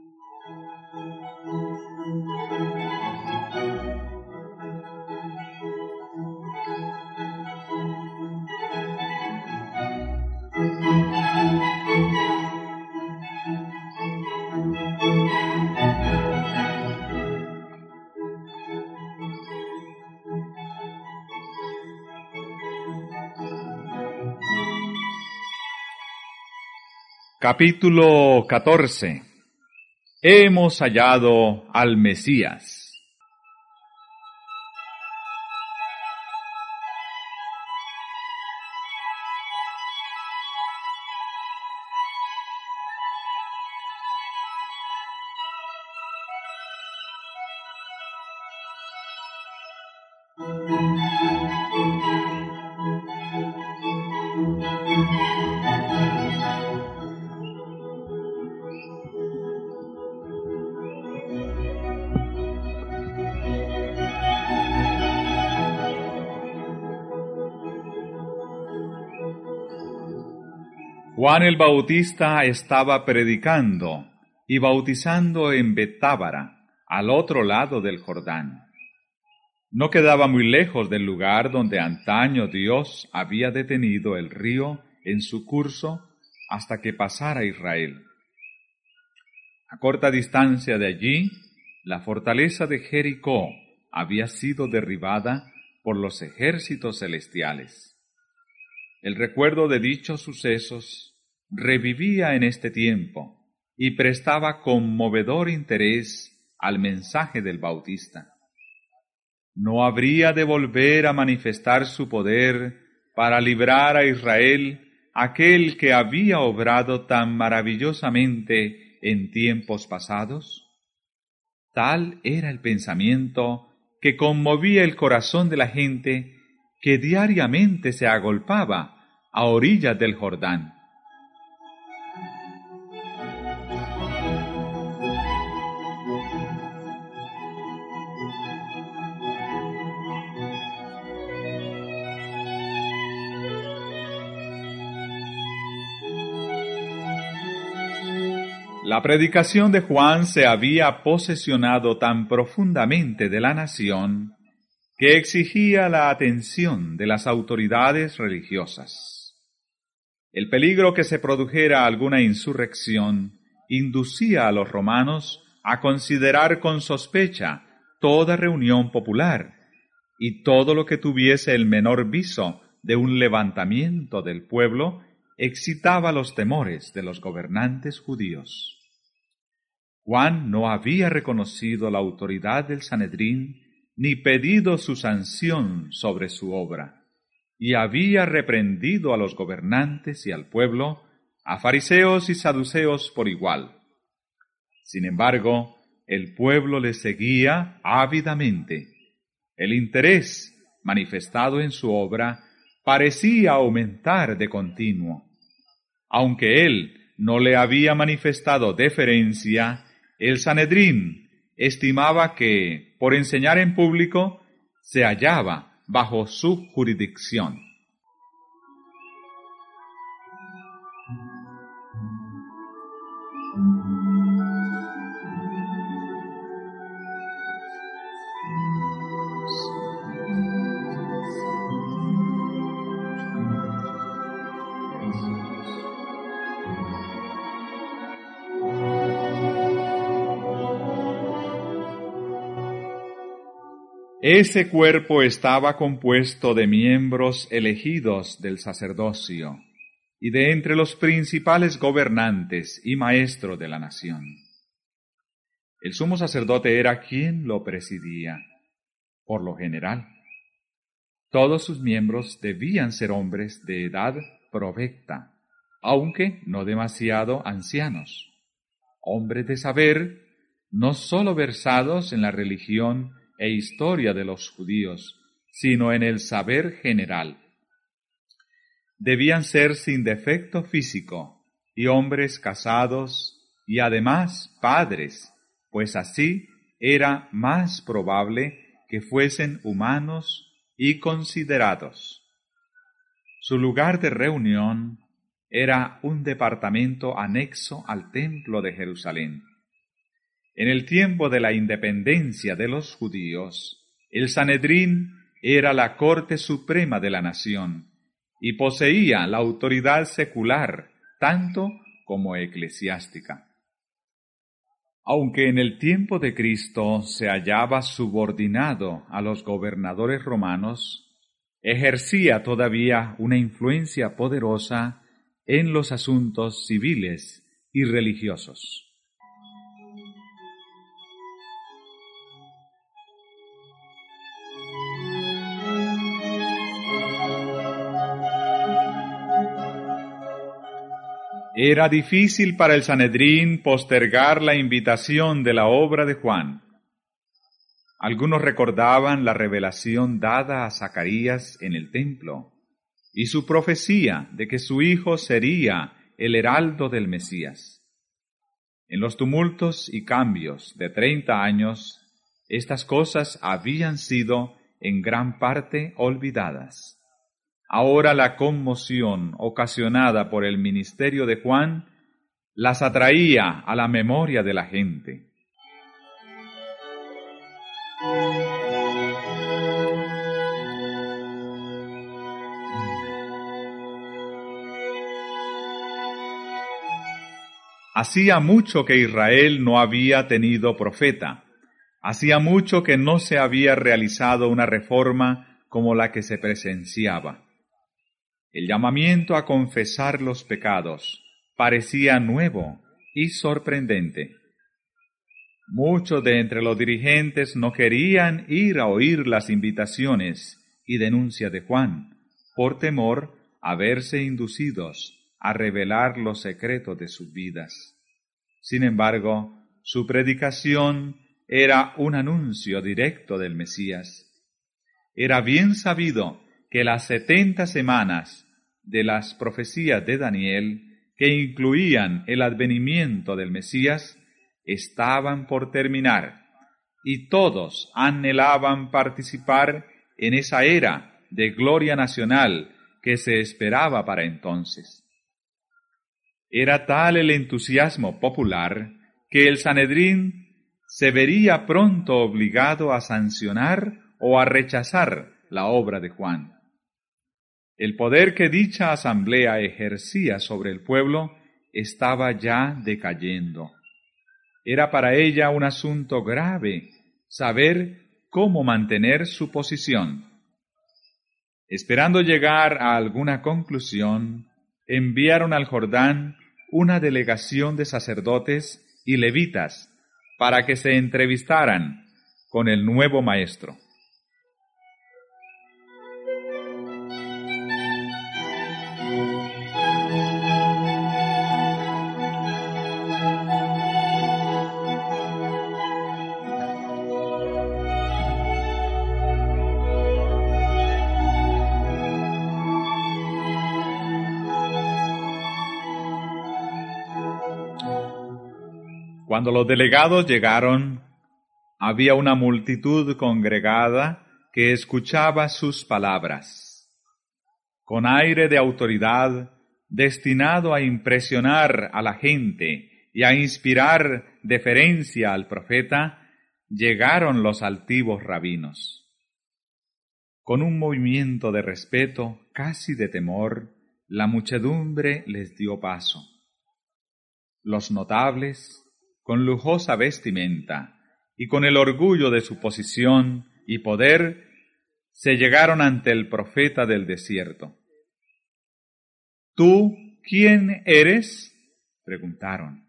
Capítulo 14. Hemos hallado al Mesías. Juan el Bautista estaba predicando y bautizando en Betábara, al otro lado del Jordán. No quedaba muy lejos del lugar donde antaño Dios había detenido el río en su curso hasta que pasara Israel. A corta distancia de allí, la fortaleza de Jericó había sido derribada por los ejércitos celestiales. El recuerdo de dichos sucesos revivía en este tiempo y prestaba conmovedor interés al mensaje del Bautista. ¿No habría de volver a manifestar su poder para librar a Israel, aquel que había obrado tan maravillosamente en tiempos pasados? Tal era el pensamiento que conmovía el corazón de la gente que diariamente se agolpaba a orillas del Jordán. La predicación de Juan se había posesionado tan profundamente de la nación que exigía la atención de las autoridades religiosas. El peligro que se produjera alguna insurrección inducía a los romanos a considerar con sospecha toda reunión popular y todo lo que tuviese el menor viso de un levantamiento del pueblo excitaba los temores de los gobernantes judíos. Juan no había reconocido la autoridad del Sanedrín ni pedido su sanción sobre su obra, y había reprendido a los gobernantes y al pueblo, a fariseos y saduceos por igual. Sin embargo, el pueblo le seguía ávidamente. El interés manifestado en su obra parecía aumentar de continuo. Aunque él no le había manifestado deferencia, el Sanedrín estimaba que, por enseñar en público, se hallaba bajo su jurisdicción. Ese cuerpo estaba compuesto de miembros elegidos del sacerdocio y de entre los principales gobernantes y maestros de la nación. El sumo sacerdote era quien lo presidía, por lo general. Todos sus miembros debían ser hombres de edad provecta, aunque no demasiado ancianos, hombres de saber, no sólo versados en la religión e historia de los judíos, sino en el saber general. Debían ser sin defecto físico y hombres casados y además padres, pues así era más probable que fuesen humanos y considerados. Su lugar de reunión era un departamento anexo al templo de Jerusalén. En el tiempo de la independencia de los judíos, el Sanedrín era la corte suprema de la nación y poseía la autoridad secular tanto como eclesiástica. Aunque en el tiempo de Cristo se hallaba subordinado a los gobernadores romanos, ejercía todavía una influencia poderosa en los asuntos civiles y religiosos. Era difícil para el Sanedrín postergar la invitación de la obra de Juan. Algunos recordaban la revelación dada a Zacarías en el templo y su profecía de que su hijo sería el heraldo del Mesías. En los tumultos y cambios de 30 años, estas cosas habían sido en gran parte olvidadas. Ahora la conmoción ocasionada por el ministerio de Juan las atraía a la memoria de la gente. Hacía mucho que Israel no había tenido profeta. Hacía mucho que no se había realizado una reforma como la que se presenciaba. El llamamiento a confesar los pecados parecía nuevo y sorprendente. Muchos de entre los dirigentes no querían ir a oír las invitaciones y denuncias de Juan, por temor a verse inducidos a revelar los secretos de sus vidas. Sin embargo, su predicación era un anuncio directo del Mesías. Era bien sabido que las 70 semanas de las profecías de Daniel, que incluían el advenimiento del Mesías, estaban por terminar, y todos anhelaban participar en esa era de gloria nacional que se esperaba para entonces. Era tal el entusiasmo popular que el Sanedrín se vería pronto obligado a sancionar o a rechazar la obra de Juan. El poder que dicha asamblea ejercía sobre el pueblo estaba ya decayendo. Era para ella un asunto grave saber cómo mantener su posición. Esperando llegar a alguna conclusión, enviaron al Jordán una delegación de sacerdotes y levitas para que se entrevistaran con el nuevo maestro. Cuando los delegados llegaron, había una multitud congregada que escuchaba sus palabras. Con aire de autoridad, destinado a impresionar a la gente y a inspirar deferencia al profeta, llegaron los altivos rabinos. Con un movimiento de respeto, casi de temor, la muchedumbre les dio paso. Los notables, con lujosa vestimenta y con el orgullo de su posición y poder, se llegaron ante el profeta del desierto. ¿Tú quién eres?, preguntaron.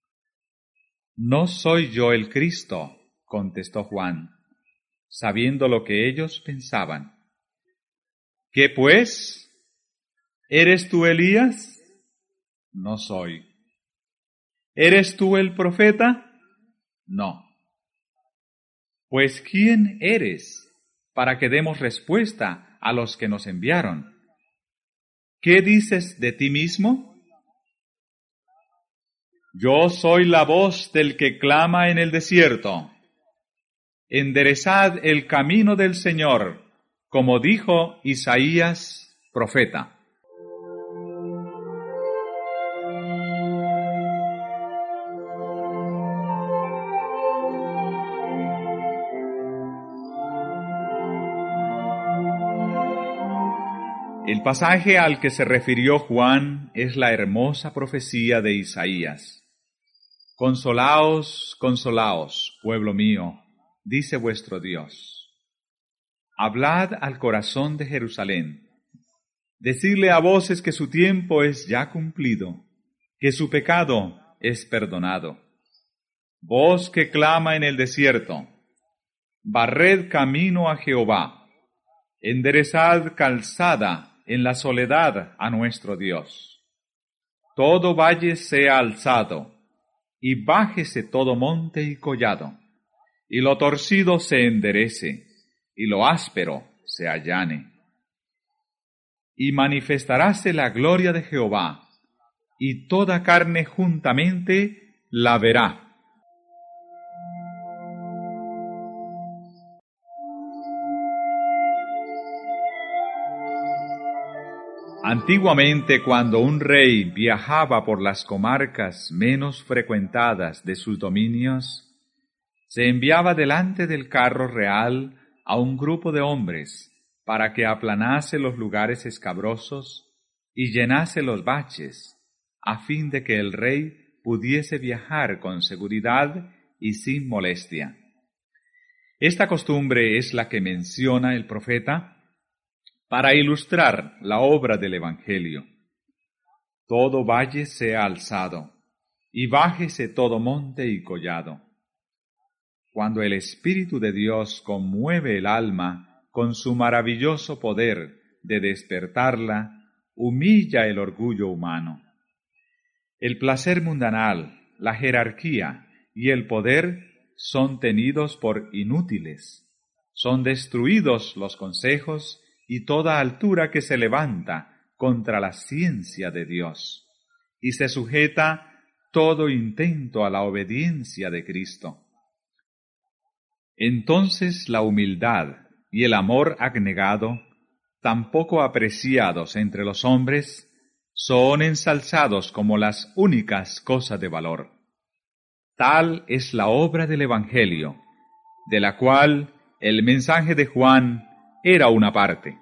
No soy yo el Cristo, contestó Juan, sabiendo lo que ellos pensaban. ¿Qué pues? ¿Eres tú Elías? No soy. ¿Eres tú el profeta? No. Pues ¿quién eres para que demos respuesta a los que nos enviaron? ¿Qué dices de ti mismo? Yo soy la voz del que clama en el desierto. Enderezad el camino del Señor, como dijo Isaías, profeta. El pasaje al que se refirió Juan es la hermosa profecía de Isaías. Consolaos, consolaos, pueblo mío, dice vuestro Dios. Hablad al corazón de Jerusalén. Decidle a voces que su tiempo es ya cumplido, que su pecado es perdonado. Voz que clama en el desierto, barred camino a Jehová, enderezad calzada en la soledad a nuestro Dios. Todo valle sea alzado, y bájese todo monte y collado, y lo torcido se enderece, y lo áspero se allane. Y manifestaráse la gloria de Jehová, y toda carne juntamente la verá. Antiguamente, cuando un rey viajaba por las comarcas menos frecuentadas de sus dominios, se enviaba delante del carro real a un grupo de hombres para que aplanase los lugares escabrosos y llenase los baches, a fin de que el rey pudiese viajar con seguridad y sin molestia. Esta costumbre es la que menciona el profeta para ilustrar la obra del Evangelio. Todo valle sea alzado, y bájese todo monte y collado. Cuando el Espíritu de Dios conmueve el alma con su maravilloso poder de despertarla, humilla el orgullo humano. El placer mundanal, la jerarquía y el poder son tenidos por inútiles. Son destruidos los consejos y toda altura que se levanta contra la ciencia de Dios, y se sujeta todo intento a la obediencia de Cristo. Entonces la humildad y el amor abnegado, tan poco apreciados entre los hombres, son ensalzados como las únicas cosas de valor. Tal es la obra del Evangelio, de la cual el mensaje de Juan era una parte.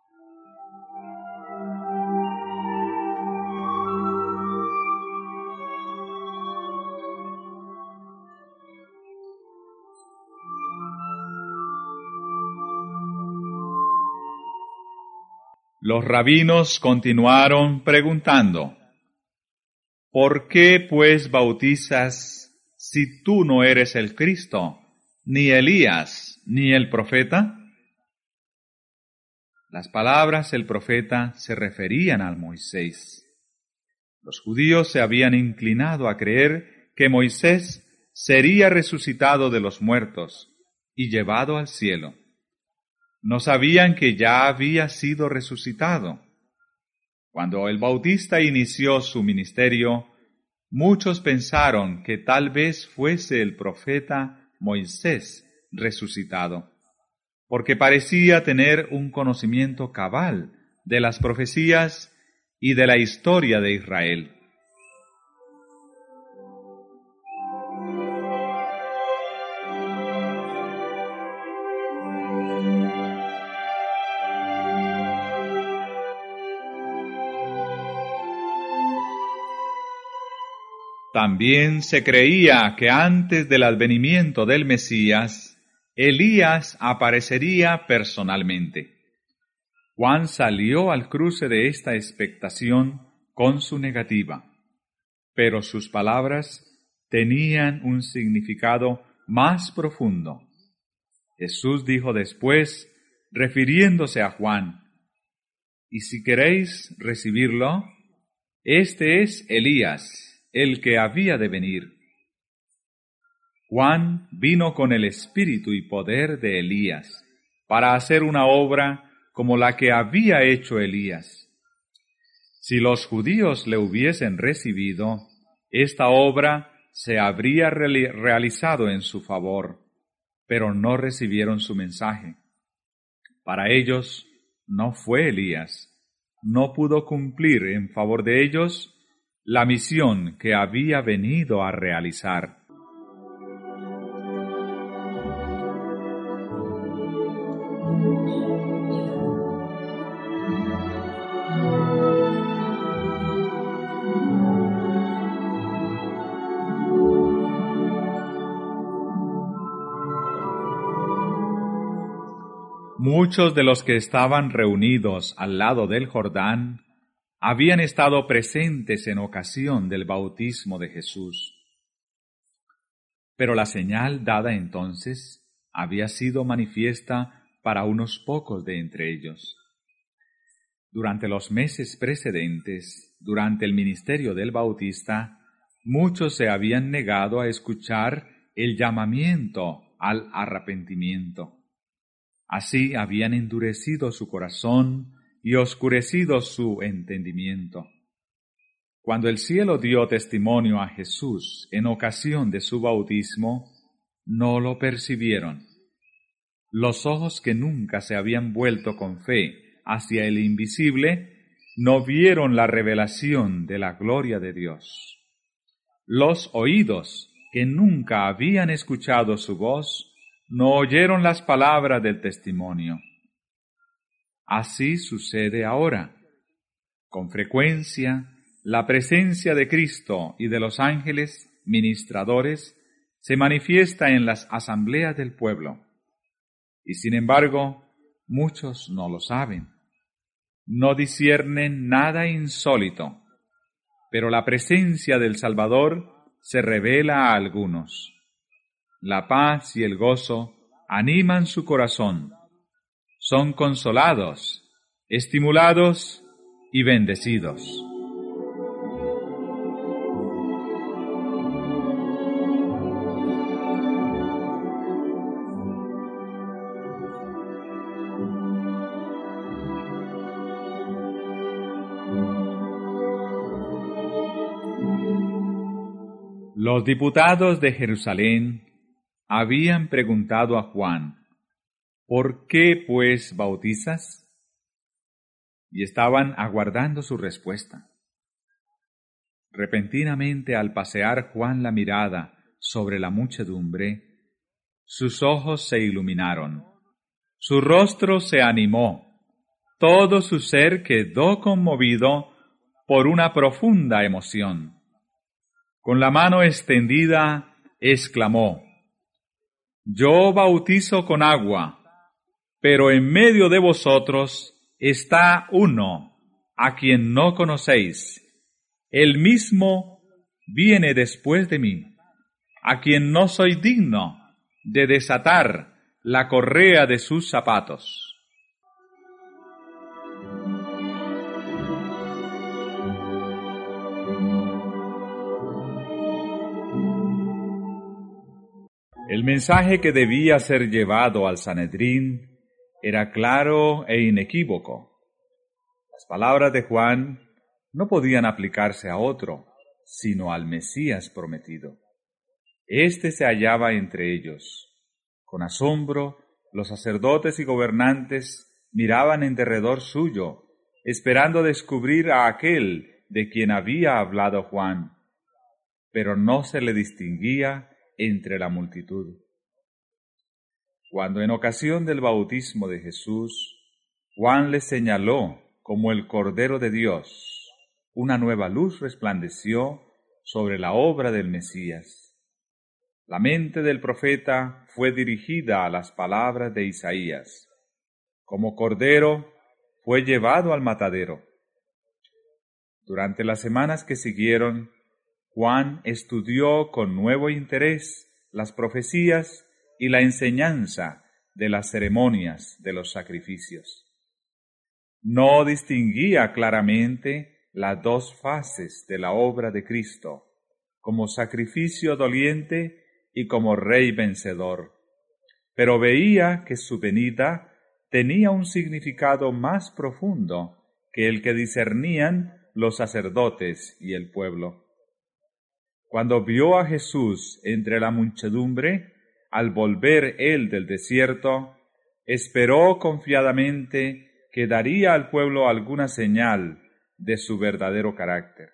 Los rabinos continuaron preguntando: ¿por qué pues bautizas si tú no eres el Cristo, ni Elías, ni el profeta? Las palabras del profeta se referían a Moisés. Los judíos se habían inclinado a creer que Moisés sería resucitado de los muertos y llevado al cielo. No sabían que ya había sido resucitado. Cuando el Bautista inició su ministerio, muchos pensaron que tal vez fuese el profeta Moisés resucitado, porque parecía tener un conocimiento cabal de las profecías y de la historia de Israel. También se creía que antes del advenimiento del Mesías, Elías aparecería personalmente. Juan salió al cruce de esta expectación con su negativa, pero sus palabras tenían un significado más profundo. Jesús dijo después, refiriéndose a Juan: «Y si queréis recibirlo, este es Elías, el que había de venir». Juan vino con el espíritu y poder de Elías para hacer una obra como la que había hecho Elías. Si los judíos le hubiesen recibido, esta obra se habría realizado en su favor, pero no recibieron su mensaje. Para ellos no fue Elías, no pudo cumplir en favor de ellos la misión que había venido a realizar. Muchos de los que estaban reunidos al lado del Jordán habían estado presentes en ocasión del bautismo de Jesús. Pero la señal dada entonces había sido manifiesta para unos pocos de entre ellos. Durante los meses precedentes, durante el ministerio del Bautista, muchos se habían negado a escuchar el llamamiento al arrepentimiento. Así habían endurecido su corazón y oscurecido su entendimiento. Cuando el cielo dio testimonio a Jesús en ocasión de su bautismo, no lo percibieron. Los ojos que nunca se habían vuelto con fe hacia el invisible, no vieron la revelación de la gloria de Dios. Los oídos que nunca habían escuchado su voz, no oyeron las palabras del testimonio. Así sucede ahora. Con frecuencia, la presencia de Cristo y de los ángeles ministradores se manifiesta en las asambleas del pueblo. Y sin embargo, muchos no lo saben. No disciernen nada insólito, pero la presencia del Salvador se revela a algunos. La paz y el gozo animan su corazón. Son consolados, estimulados y bendecidos. Los diputados de Jerusalén habían preguntado a Juan, ¿por qué pues bautizas? Y estaban aguardando su respuesta. Repentinamente, al pasear Juan la mirada sobre la muchedumbre, sus ojos se iluminaron, su rostro se animó, todo su ser quedó conmovido por una profunda emoción. Con la mano extendida, exclamó, «Yo bautizo con agua, pero en medio de vosotros está uno a quien no conocéis. Él mismo viene después de mí, a quien no soy digno de desatar la correa de sus zapatos». El mensaje que debía ser llevado al Sanedrín era claro e inequívoco. Las palabras de Juan no podían aplicarse a otro, sino al Mesías prometido. Éste se hallaba entre ellos. Con asombro, los sacerdotes y gobernantes miraban en derredor suyo, esperando descubrir a aquel de quien había hablado Juan, pero no se le distinguía entre la multitud. Cuando en ocasión del bautismo de Jesús, Juan le señaló como el Cordero de Dios, una nueva luz resplandeció sobre la obra del Mesías. La mente del profeta fue dirigida a las palabras de Isaías. Como cordero fue llevado al matadero. Durante las semanas que siguieron, Juan estudió con nuevo interés las profecías y la enseñanza de las ceremonias de los sacrificios. No distinguía claramente las dos faces de la obra de Cristo, como sacrificio doliente y como Rey vencedor, pero veía que su venida tenía un significado más profundo que el que discernían los sacerdotes y el pueblo. Cuando vio a Jesús entre la muchedumbre, al volver él del desierto, esperó confiadamente que daría al pueblo alguna señal de su verdadero carácter.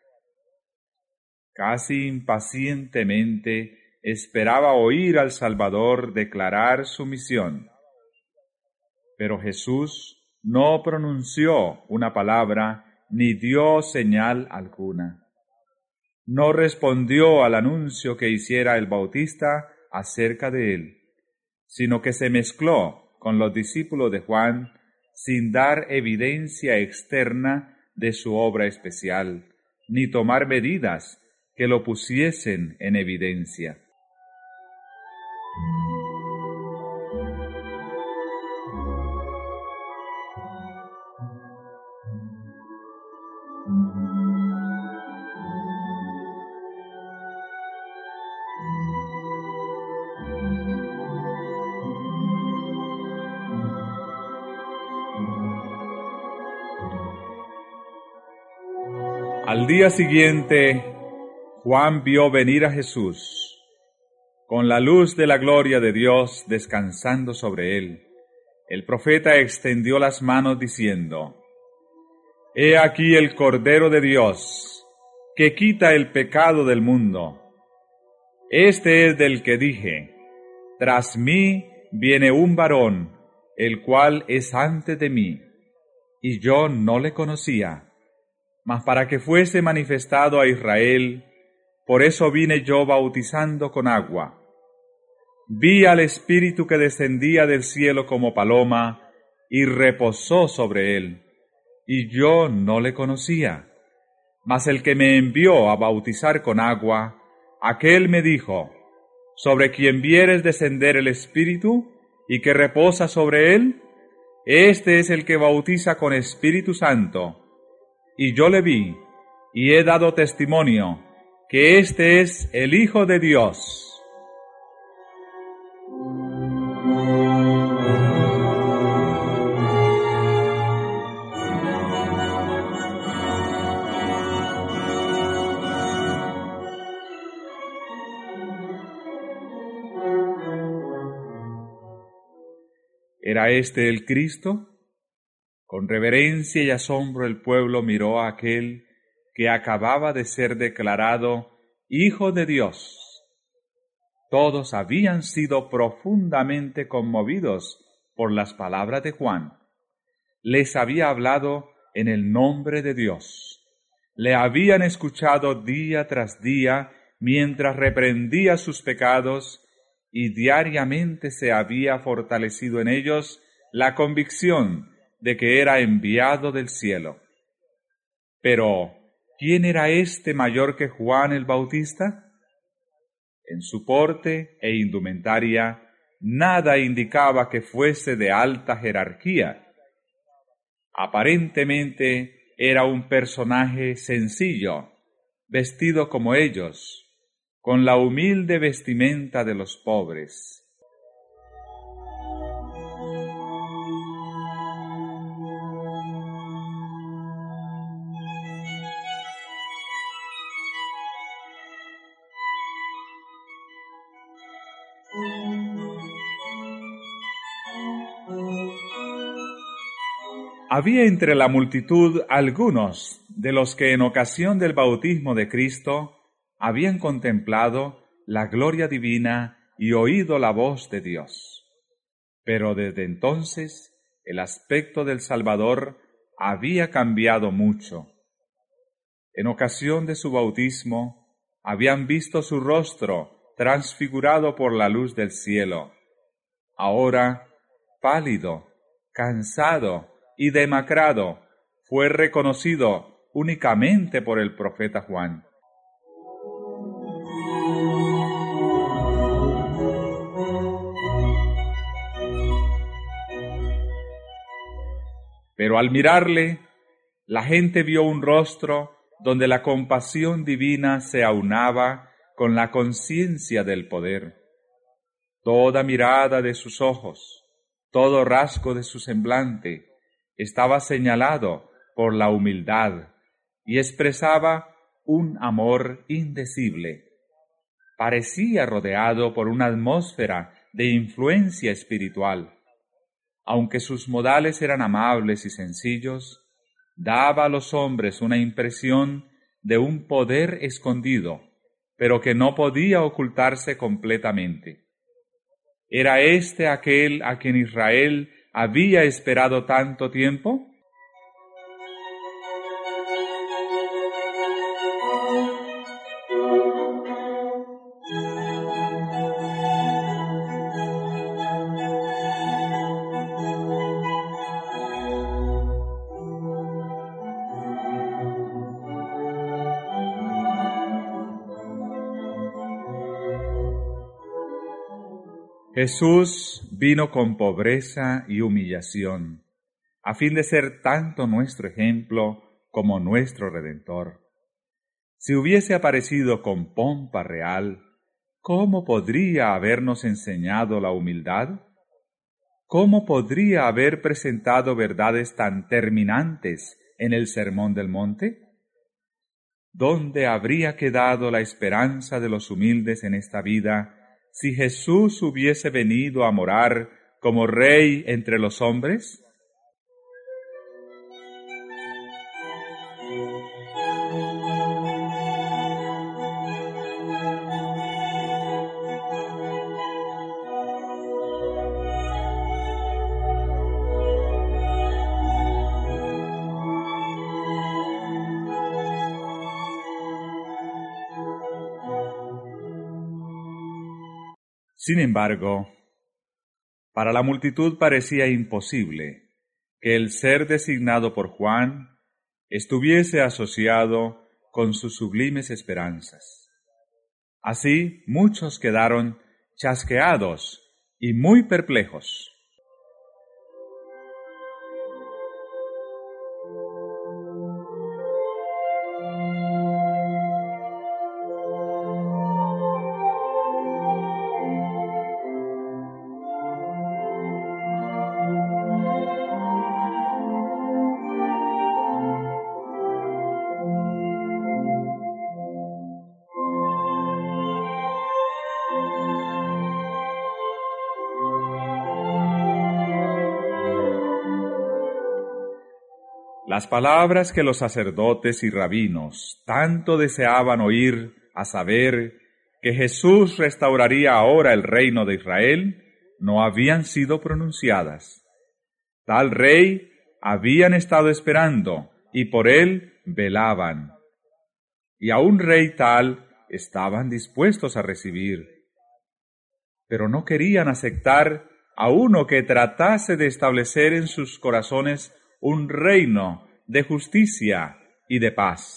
Casi impacientemente esperaba oír al Salvador declarar su misión. Pero Jesús no pronunció una palabra ni dio señal alguna. No respondió al anuncio que hiciera el Bautista acerca de él, sino que se mezcló con los discípulos de Juan sin dar evidencia externa de su obra especial, ni tomar medidas que lo pusiesen en evidencia. Al día siguiente, Juan vio venir a Jesús, con la luz de la gloria de Dios descansando sobre él. El profeta extendió las manos diciendo: He aquí el Cordero de Dios, que quita el pecado del mundo. Este es del que dije: Tras mí viene un varón, el cual es antes de mí, y yo no le conocía. Mas para que fuese manifestado a Israel, por eso vine yo bautizando con agua. Vi al Espíritu que descendía del cielo como paloma, y reposó sobre él, y yo no le conocía. Mas el que me envió a bautizar con agua, aquel me dijo: Sobre quien vieres descender el Espíritu, y que reposa sobre él, este es el que bautiza con Espíritu Santo. Y yo le vi, y he dado testimonio, que este es el Hijo de Dios. ¿Era este el Cristo? Con reverencia y asombro el pueblo miró a aquel que acababa de ser declarado Hijo de Dios. Todos habían sido profundamente conmovidos por las palabras de Juan. Les había hablado en el nombre de Dios. Le habían escuchado día tras día mientras reprendía sus pecados, y diariamente se había fortalecido en ellos la convicción de que era enviado del cielo. Pero, ¿quién era este mayor que Juan el Bautista? En su porte e indumentaria, nada indicaba que fuese de alta jerarquía. Aparentemente era un personaje sencillo, vestido como ellos, con la humilde vestimenta de los pobres. Había entre la multitud algunos de los que en ocasión del bautismo de Cristo habían contemplado la gloria divina y oído la voz de Dios. Pero desde entonces el aspecto del Salvador había cambiado mucho. En ocasión de su bautismo habían visto su rostro transfigurado por la luz del cielo. Ahora, pálido, cansado y demacrado, fue reconocido únicamente por el profeta Juan. Pero al mirarle, la gente vio un rostro donde la compasión divina se aunaba con la conciencia del poder. Toda mirada de sus ojos, todo rasgo de su semblante, estaba señalado por la humildad y expresaba un amor indecible. Parecía rodeado por una atmósfera de influencia espiritual. Aunque sus modales eran amables y sencillos, daba a los hombres una impresión de un poder escondido, pero que no podía ocultarse completamente. ¿Era este aquel a quien Israel había esperado tanto tiempo? Jesús vino con pobreza y humillación, a fin de ser tanto nuestro ejemplo como nuestro Redentor. Si hubiese aparecido con pompa real, ¿cómo podría habernos enseñado la humildad? ¿Cómo podría haber presentado verdades tan terminantes en el Sermón del Monte? ¿Dónde habría quedado la esperanza de los humildes en esta vida si Jesús hubiese venido a morar como Rey entre los hombres? Sin embargo, para la multitud parecía imposible que el ser designado por Juan estuviese asociado con sus sublimes esperanzas. Así muchos quedaron chasqueados y muy perplejos. Las palabras que los sacerdotes y rabinos tanto deseaban oír, a saber, que Jesús restauraría ahora el reino de Israel, no habían sido pronunciadas. Tal rey habían estado esperando y por él velaban. Y a un rey tal estaban dispuestos a recibir. Pero no querían aceptar a uno que tratase de establecer en sus corazones un reino de justicia y de paz.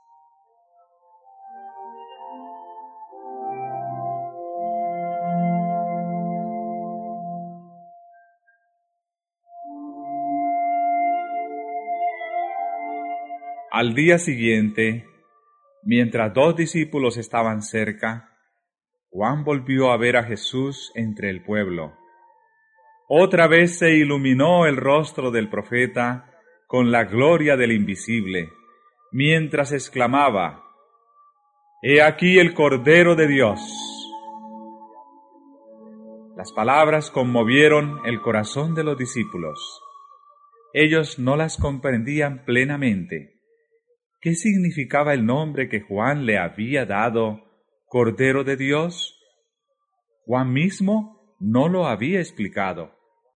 Al día siguiente, mientras 2 discípulos estaban cerca, Juan volvió a ver a Jesús entre el pueblo. Otra vez se iluminó el rostro del profeta con la gloria del invisible, mientras exclamaba: «He aquí el Cordero de Dios». Las palabras conmovieron el corazón de los discípulos. Ellos no las comprendían plenamente. ¿Qué significaba el nombre que Juan le había dado, Cordero de Dios? Juan mismo no lo había explicado.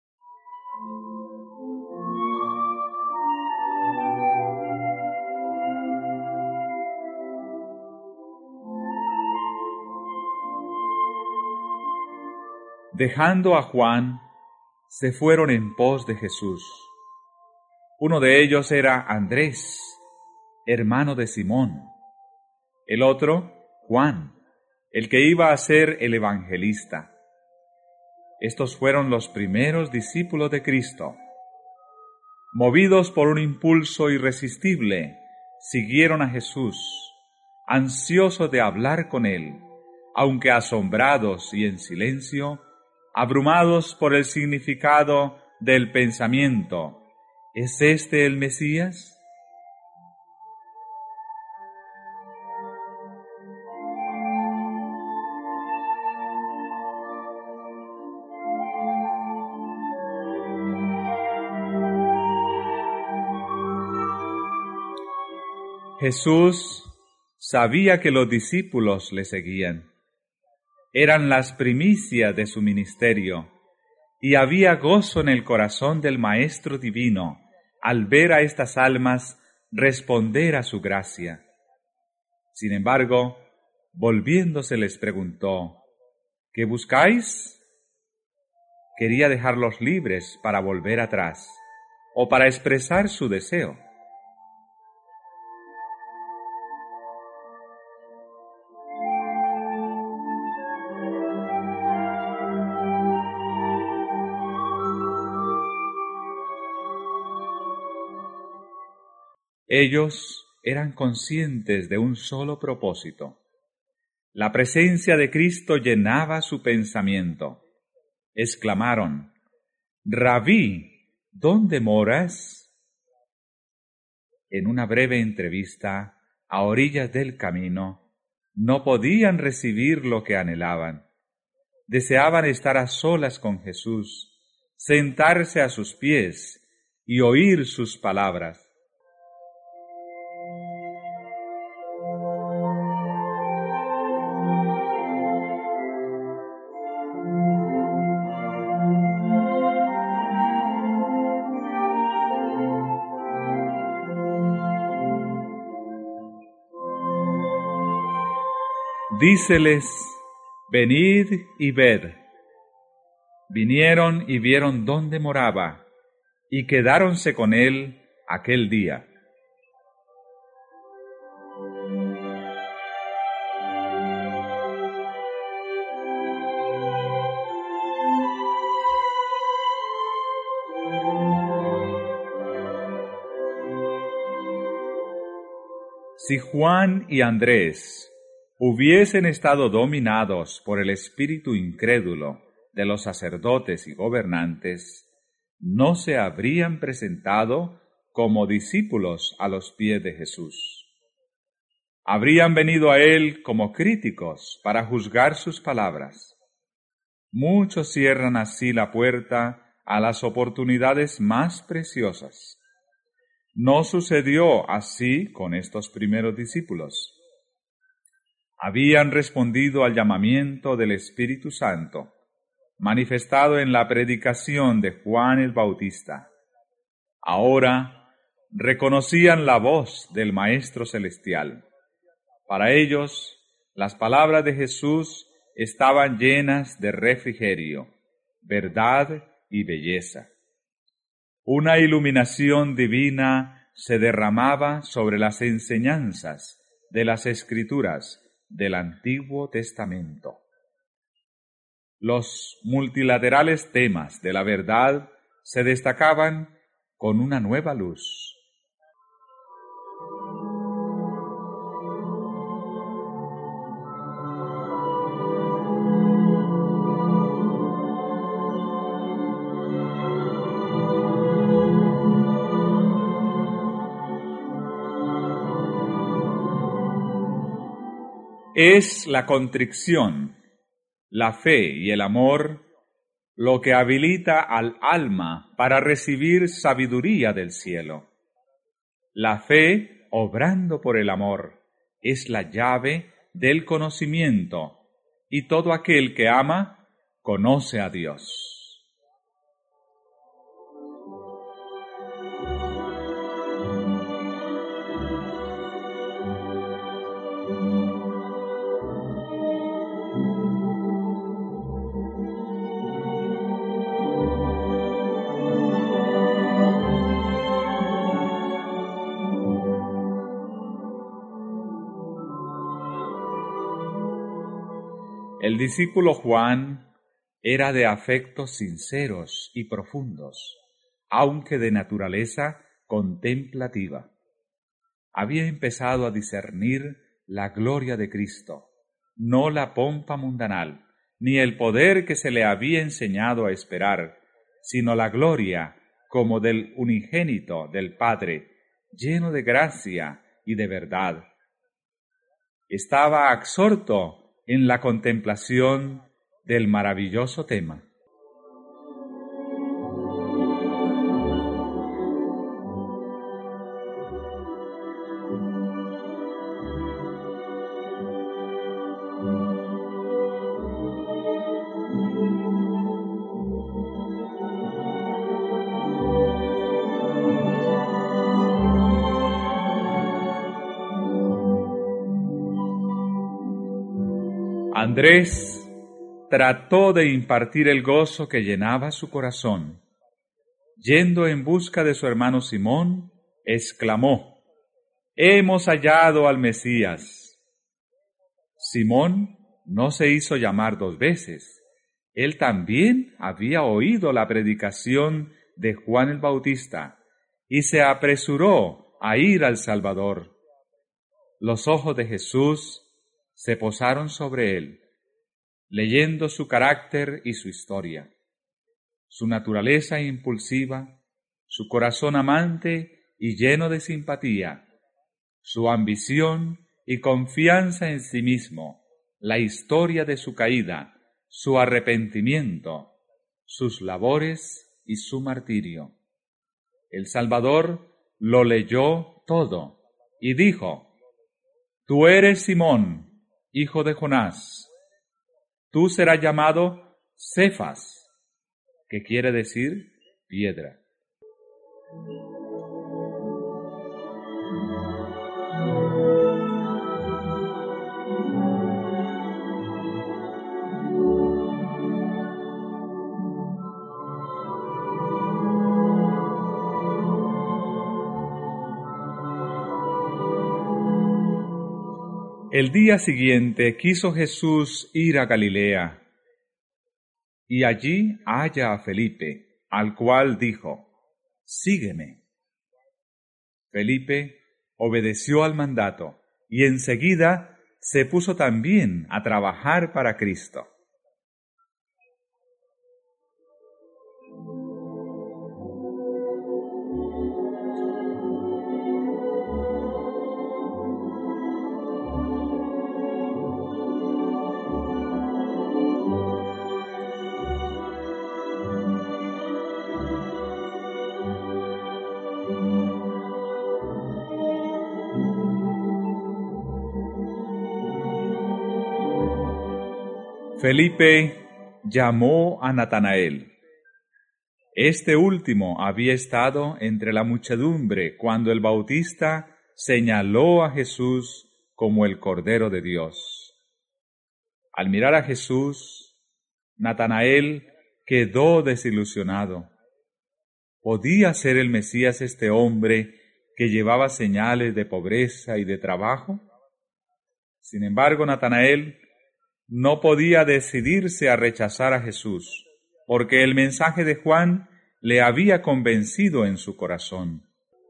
Dejando a Juan, se fueron en pos de Jesús. Uno de ellos era Andrés, hermano de Simón. El otro, Juan, el que iba a ser el evangelista. Estos fueron los primeros discípulos de Cristo. Movidos por un impulso irresistible, siguieron a Jesús, ansiosos de hablar con él, aunque asombrados y en silencio, abrumados por el significado del pensamiento. ¿Es este el Mesías? Jesús sabía que los discípulos le seguían. Eran las primicias de su ministerio, y había gozo en el corazón del Maestro Divino al ver a estas almas responder a su gracia. Sin embargo, volviéndose les preguntó: ¿qué buscáis? Quería dejarlos libres para volver atrás, o para expresar su deseo. Ellos eran conscientes de un solo propósito. La presencia de Cristo llenaba su pensamiento. Exclamaron: «Rabí, ¿dónde moras?». En una breve entrevista, a orillas del camino, no podían recibir lo que anhelaban. Deseaban estar a solas con Jesús, sentarse a sus pies y oír sus palabras. Díceles: «Venid y ved». Vinieron y vieron dónde moraba, y quedáronse con él aquel día. Si Juan y Andrés hubiesen estado dominados por el espíritu incrédulo de los sacerdotes y gobernantes, no se habrían presentado como discípulos a los pies de Jesús. Habrían venido a él como críticos para juzgar sus palabras. Muchos cierran así la puerta a las oportunidades más preciosas. No sucedió así con estos primeros discípulos. Habían respondido al llamamiento del Espíritu Santo, manifestado en la predicación de Juan el Bautista. Ahora reconocían la voz del Maestro Celestial. Para ellos, las palabras de Jesús estaban llenas de refrigerio, verdad y belleza. Una iluminación divina se derramaba sobre las enseñanzas de las Escrituras del Antiguo Testamento. Los multilaterales temas de la verdad se destacaban con una nueva luz. Es la contrición, la fe y el amor lo que habilita al alma para recibir sabiduría del cielo. La fe, obrando por el amor, es la llave del conocimiento, y todo aquel que ama conoce a Dios. El discípulo Juan era de afectos sinceros y profundos, aunque de naturaleza contemplativa. Había empezado a discernir la gloria de Cristo, no la pompa mundanal, ni el poder que se le había enseñado a esperar, sino la gloria como del unigénito del Padre, lleno de gracia y de verdad. Estaba absorto en la contemplación del maravilloso tema. Andrés trató de impartir el gozo que llenaba su corazón. Yendo en busca de su hermano Simón, exclamó: «Hemos hallado al Mesías». Simón no se hizo llamar dos veces. Él también había oído la predicación de Juan el Bautista y se apresuró a ir al Salvador. Los ojos de Jesús se posaron sobre él, leyendo su carácter y su historia, su naturaleza impulsiva, su corazón amante y lleno de simpatía, su ambición y confianza en sí mismo, la historia de su caída, su arrepentimiento, sus labores y su martirio. El Salvador lo leyó todo y dijo: Tú eres Simón, hijo de Jonás. Tú serás llamado Cefas, que quiere decir piedra. El día siguiente quiso Jesús ir a Galilea, y allí halla a Felipe, al cual dijo: Sígueme. Felipe obedeció al mandato, y enseguida se puso también a trabajar para Cristo. Felipe llamó a Natanael. Este último había estado entre la muchedumbre cuando el Bautista señaló a Jesús como el Cordero de Dios. Al mirar a Jesús, Natanael quedó desilusionado. ¿Podía ser el Mesías este hombre que llevaba señales de pobreza y de trabajo? Sin embargo, Natanael no podía decidirse a rechazar a Jesús, porque el mensaje de Juan le había convencido en su corazón.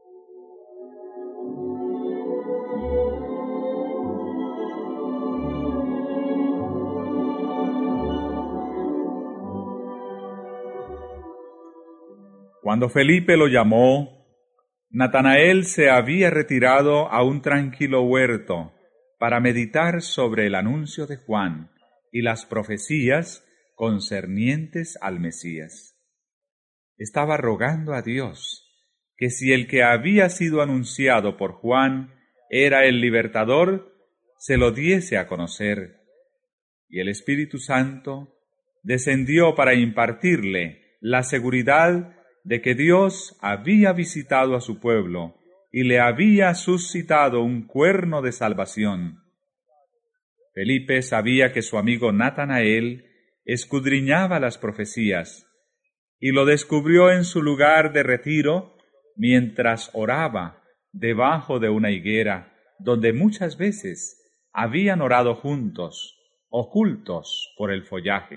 Cuando Felipe lo llamó, Natanael se había retirado a un tranquilo huerto para meditar sobre el anuncio de Juan y las profecías concernientes al Mesías. Estaba rogando a Dios que si el que había sido anunciado por Juan era el libertador, se lo diese a conocer. Y el Espíritu Santo descendió para impartirle la seguridad de que Dios había visitado a su pueblo y le había suscitado un cuerno de salvación. Felipe sabía que su amigo Natanael escudriñaba las profecías y lo descubrió en su lugar de retiro mientras oraba debajo de una higuera, donde muchas veces habían orado juntos, ocultos por el follaje.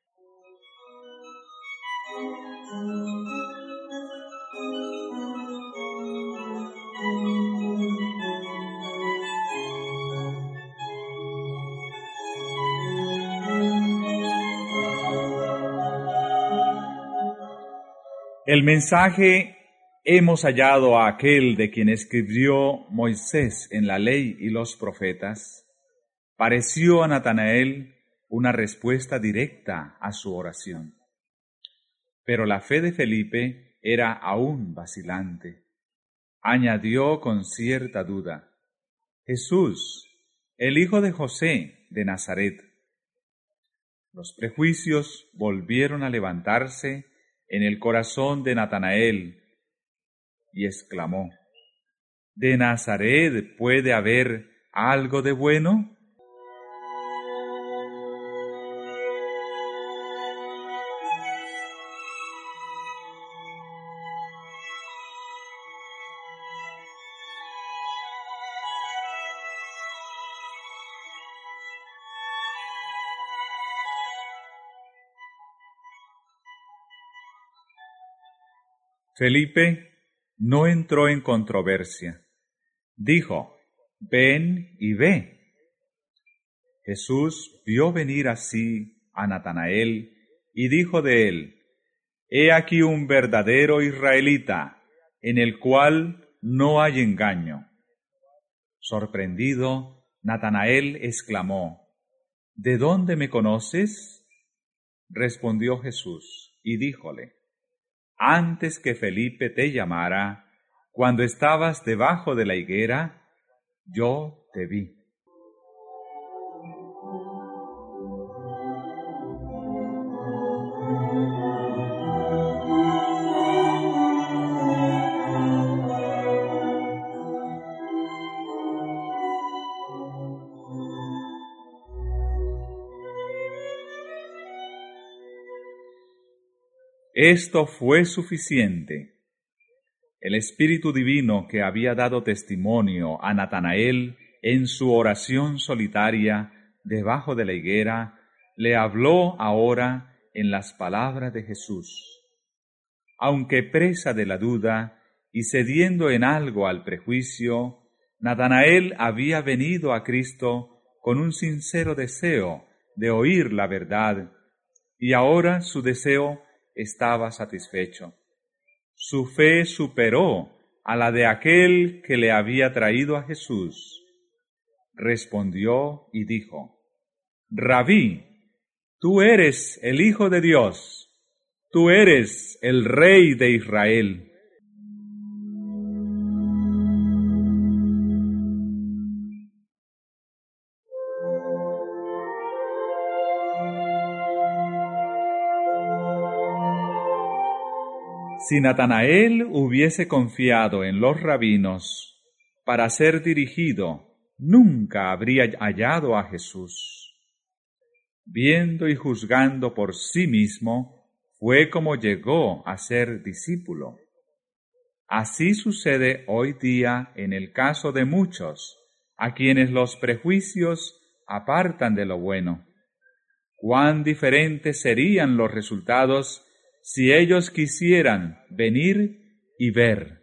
El mensaje: hemos hallado a aquel de quien escribió Moisés en la ley y los profetas, pareció a Natanael una respuesta directa a su oración. Pero la fe de Felipe era aún vacilante. Añadió con cierta duda: Jesús, el hijo de José de Nazaret. Los prejuicios volvieron a levantarse en el corazón de Natanael, y exclamó: ¿De Nazaret puede haber algo de bueno? Felipe no entró en controversia, dijo: «Ven y ve». Jesús vio venir así a Natanael y dijo de él: «He aquí un verdadero israelita, en el cual no hay engaño». Sorprendido, Natanael exclamó: «¿De dónde me conoces?». Respondió Jesús y díjole: «Antes que Felipe te llamara, cuando estabas debajo de la higuera, yo te vi». Esto fue suficiente. El Espíritu Divino que había dado testimonio a Natanael en su oración solitaria debajo de la higuera, le habló ahora en las palabras de Jesús. Aunque presa de la duda y cediendo en algo al prejuicio, Natanael había venido a Cristo con un sincero deseo de oír la verdad, y ahora su deseo estaba satisfecho. Su fe superó a la de aquel que le había traído a Jesús. Respondió y dijo: «Rabí, tú eres el Hijo de Dios, tú eres el Rey de Israel». Si Natanael hubiese confiado en los rabinos para ser dirigido, nunca habría hallado a Jesús. Viendo y juzgando por sí mismo, fue como llegó a ser discípulo. Así sucede hoy día en el caso de muchos, a quienes los prejuicios apartan de lo bueno. Cuán diferentes serían los resultados si ellos quisieran venir y ver.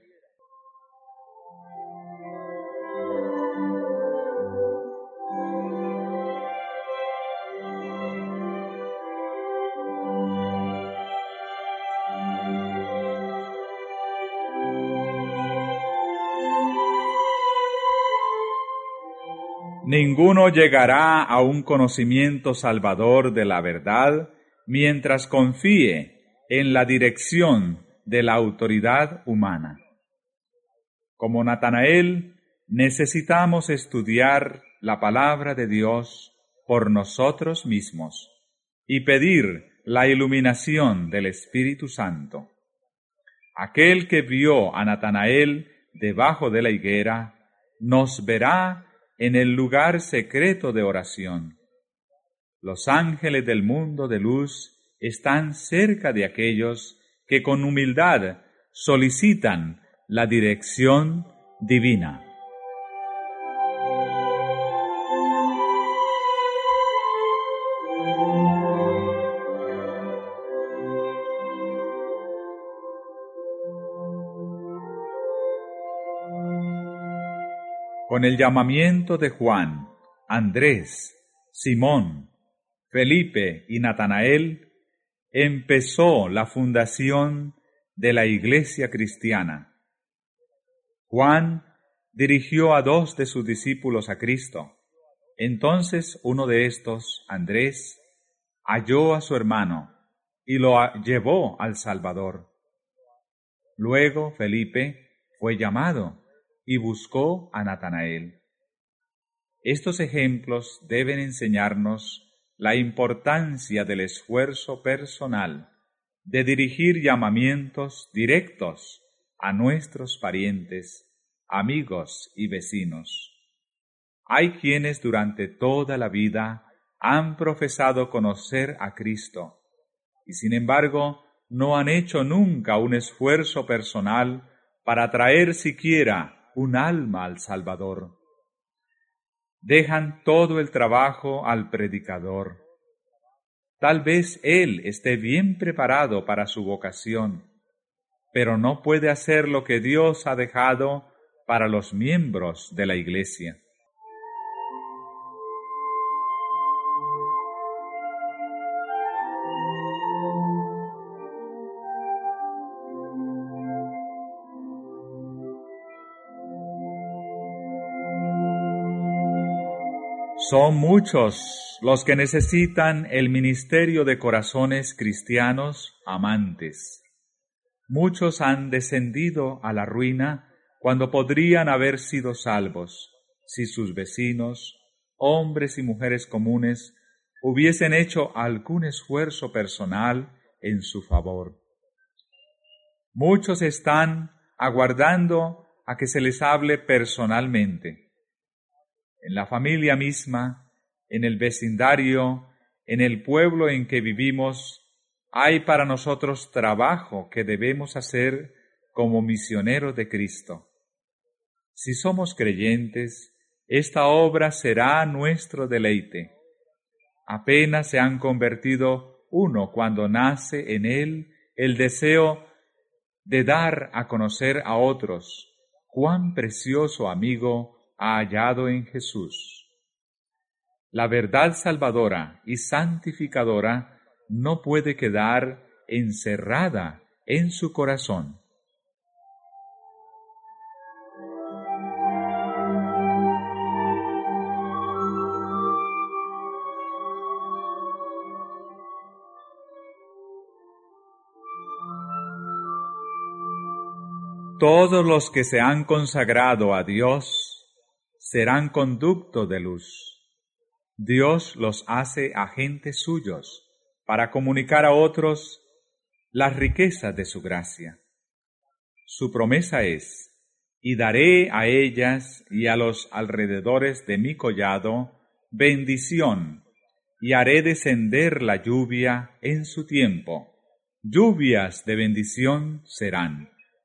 Ninguno llegará a un conocimiento salvador de la verdad mientras confíe en la dirección de la autoridad humana. Como Natanael, necesitamos estudiar la palabra de Dios por nosotros mismos y pedir la iluminación del Espíritu Santo. Aquel que vio a Natanael debajo de la higuera nos verá en el lugar secreto de oración. Los ángeles del mundo de luz están cerca de aquellos que con humildad solicitan la dirección divina. Con el llamamiento de Juan, Andrés, Simón, Felipe y Natanael, empezó la fundación de la Iglesia cristiana. Juan dirigió a 2 de sus discípulos a Cristo. Entonces uno de estos, Andrés, halló a su hermano y lo llevó al Salvador. Luego Felipe fue llamado y buscó a Natanael. Estos ejemplos deben enseñarnos la importancia del esfuerzo personal de dirigir llamamientos directos a nuestros parientes, amigos y vecinos. Hay quienes durante toda la vida han profesado conocer a Cristo y sin embargo no han hecho nunca un esfuerzo personal para traer siquiera un alma al Salvador. Dejan todo el trabajo al predicador. Tal vez él esté bien preparado para su vocación, pero no puede hacer lo que Dios ha dejado para los miembros de la Iglesia. Son muchos los que necesitan el ministerio de corazones cristianos amantes. Muchos han descendido a la ruina cuando podrían haber sido salvos si sus vecinos, hombres y mujeres comunes, hubiesen hecho algún esfuerzo personal en su favor. Muchos están aguardando a que se les hable personalmente. En la familia misma, en el vecindario, en el pueblo en que vivimos, hay para nosotros trabajo que debemos hacer como misioneros de Cristo. Si somos creyentes, esta obra será nuestro deleite. Apenas se han convertido uno cuando nace en él el deseo de dar a conocer a otros cuán precioso amigo ha hallado en Jesús. La verdad salvadora y santificadora no puede quedar encerrada en su corazón. Todos los que se han consagrado a Dios serán conducto de luz. Dios los hace agentes suyos para comunicar a otros las riquezas de su gracia. Su promesa es: y daré a ellas y a los alrededores de mi collado bendición, y haré descender la lluvia en su tiempo. Lluvias de bendición serán.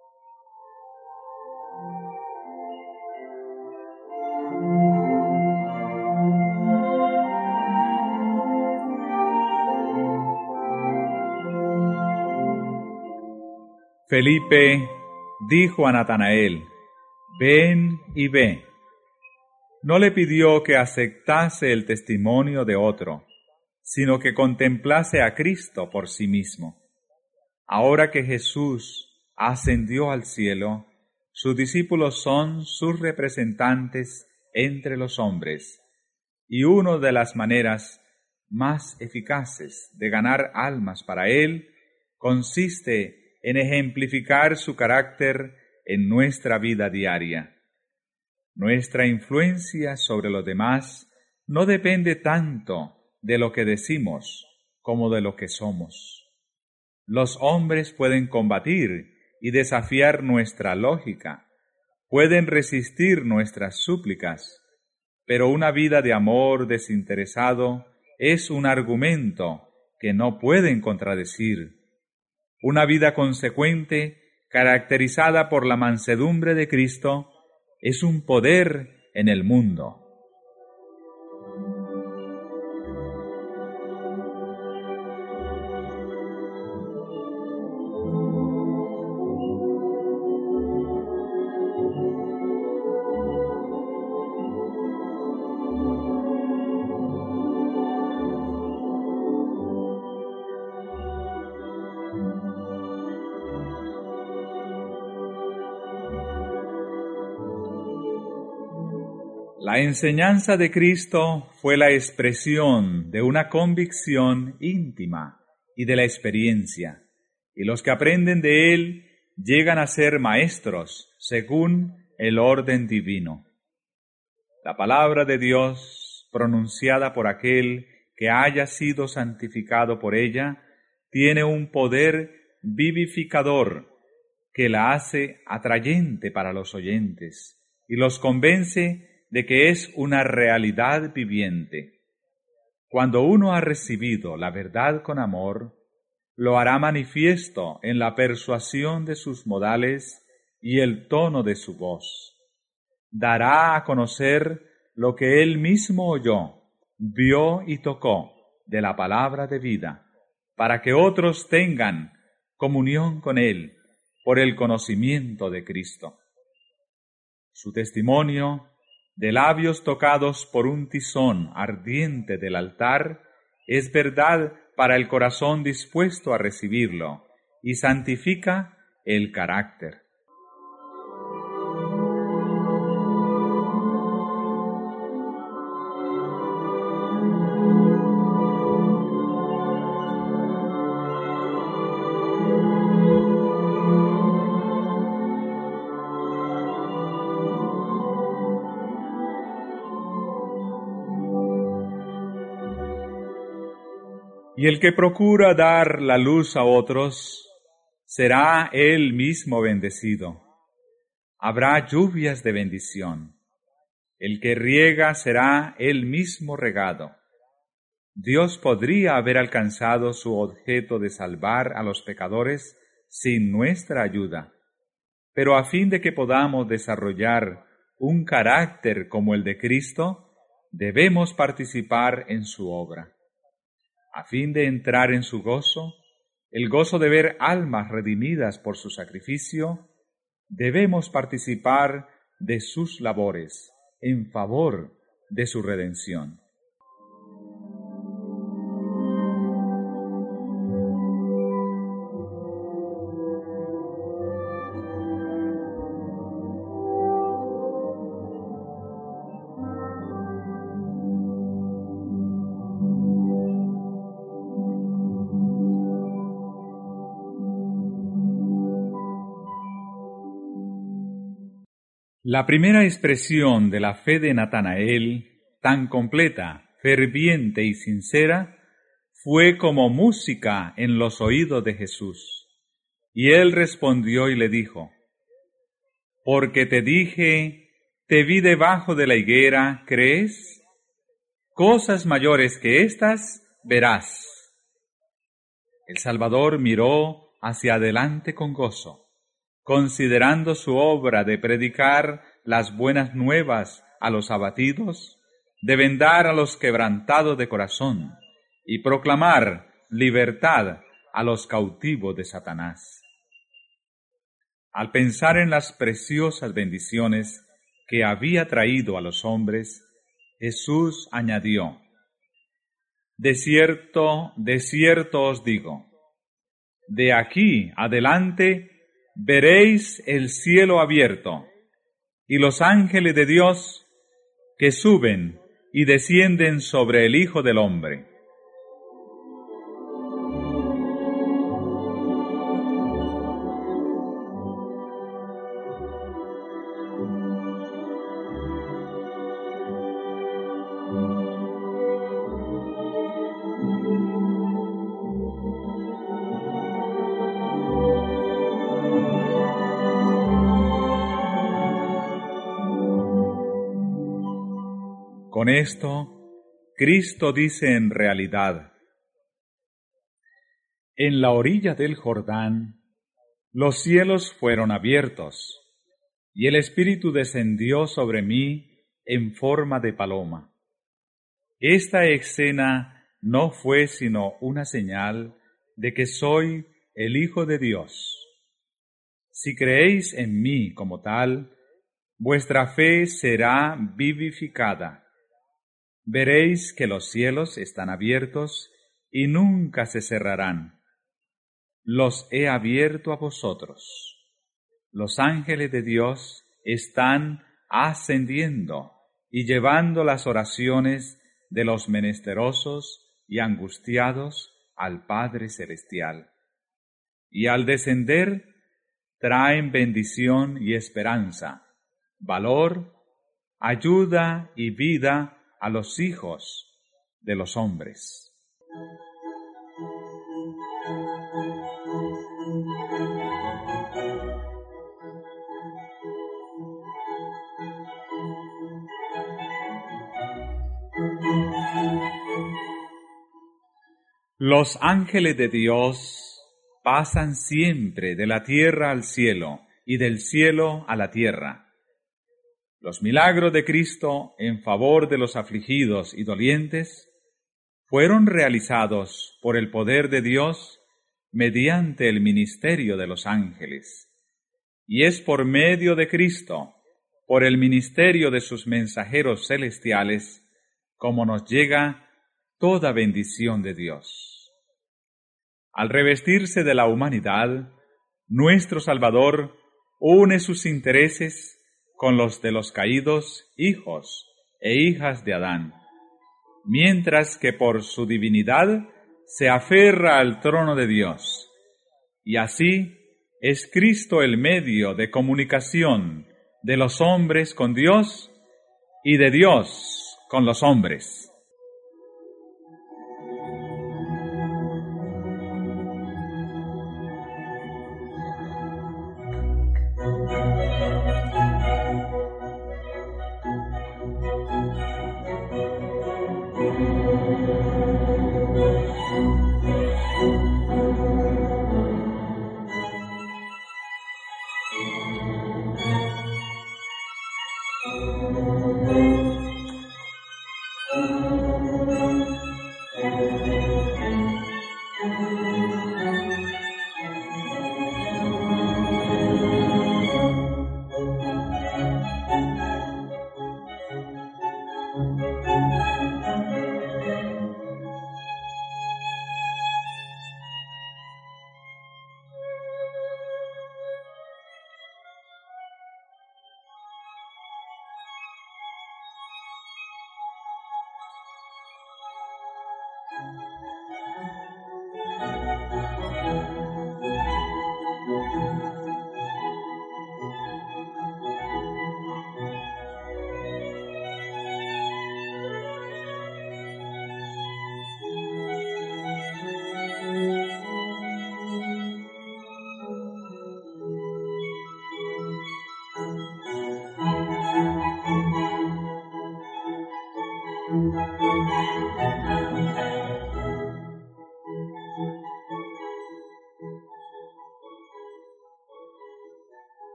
Felipe dijo a Natanael: ven y ve. No le pidió que aceptase el testimonio de otro, sino que contemplase a Cristo por sí mismo. Ahora que Jesús ascendió al cielo, sus discípulos son sus representantes entre los hombres, y una de las maneras más eficaces de ganar almas para Él consiste en ejemplificar su carácter en nuestra vida diaria. Nuestra influencia sobre los demás no depende tanto de lo que decimos como de lo que somos. Los hombres pueden combatir y desafiar nuestra lógica, pueden resistir nuestras súplicas, pero una vida de amor desinteresado es un argumento que no pueden contradecir. Una vida consecuente, caracterizada por la mansedumbre de Cristo, es un poder en el mundo. La enseñanza de Cristo fue la expresión de una convicción íntima y de la experiencia, y los que aprenden de Él llegan a ser maestros según el orden divino. La palabra de Dios, pronunciada por aquel que haya sido santificado por ella, tiene un poder vivificador que la hace atrayente para los oyentes y los convence de que es una realidad viviente. Cuando uno ha recibido la verdad con amor, lo hará manifiesto en la persuasión de sus modales y el tono de su voz. Dará a conocer lo que él mismo oyó, vio y tocó de la palabra de vida, para que otros tengan comunión con él por el conocimiento de Cristo. Su testimonio, de labios tocados por un tizón ardiente del altar, es verdad para el corazón dispuesto a recibirlo y santifica el carácter. Y el que procura dar la luz a otros, será él mismo bendecido. Habrá lluvias de bendición. El que riega será él mismo regado. Dios podría haber alcanzado su objeto de salvar a los pecadores sin nuestra ayuda, pero a fin de que podamos desarrollar un carácter como el de Cristo, debemos participar en su obra. A fin de entrar en su gozo, el gozo de ver almas redimidas por su sacrificio, debemos participar de sus labores en favor de su redención. La primera expresión de la fe de Natanael, tan completa, ferviente y sincera, fue como música en los oídos de Jesús. Y él respondió y le dijo: «Porque te dije, te vi debajo de la higuera, ¿crees? Cosas mayores que estas verás». El Salvador miró hacia adelante con gozo, considerando su obra de predicar las buenas nuevas a los abatidos, de vendar a los quebrantados de corazón y proclamar libertad a los cautivos de Satanás. Al pensar en las preciosas bendiciones que había traído a los hombres, Jesús añadió: de cierto os digo, de aquí adelante veréis el cielo abierto y los ángeles de Dios que suben y descienden sobre el Hijo del Hombre. Con esto, Cristo dice en realidad: en la orilla del Jordán, los cielos fueron abiertos, y el Espíritu descendió sobre mí en forma de paloma. Esta escena no fue sino una señal de que soy el Hijo de Dios. Si creéis en mí como tal, vuestra fe será vivificada. Veréis que los cielos están abiertos y nunca se cerrarán. Los he abierto a vosotros. Los ángeles de Dios están ascendiendo y llevando las oraciones de los menesterosos y angustiados al Padre Celestial. Y al descender, traen bendición y esperanza, valor, ayuda y vida a los hijos de los hombres. Los ángeles de Dios pasan siempre de la tierra al cielo y del cielo a la tierra. Los milagros de Cristo en favor de los afligidos y dolientes fueron realizados por el poder de Dios mediante el ministerio de los ángeles. Y es por medio de Cristo por el ministerio de sus mensajeros celestiales, como nos llega toda bendición de Dios. Al revestirse de la humanidad, nuestro Salvador une sus intereses con los de los caídos hijos e hijas de Adán, mientras que por su divinidad se aferra al trono de Dios, y así es Cristo el medio de comunicación de los hombres con Dios y de Dios con los hombres.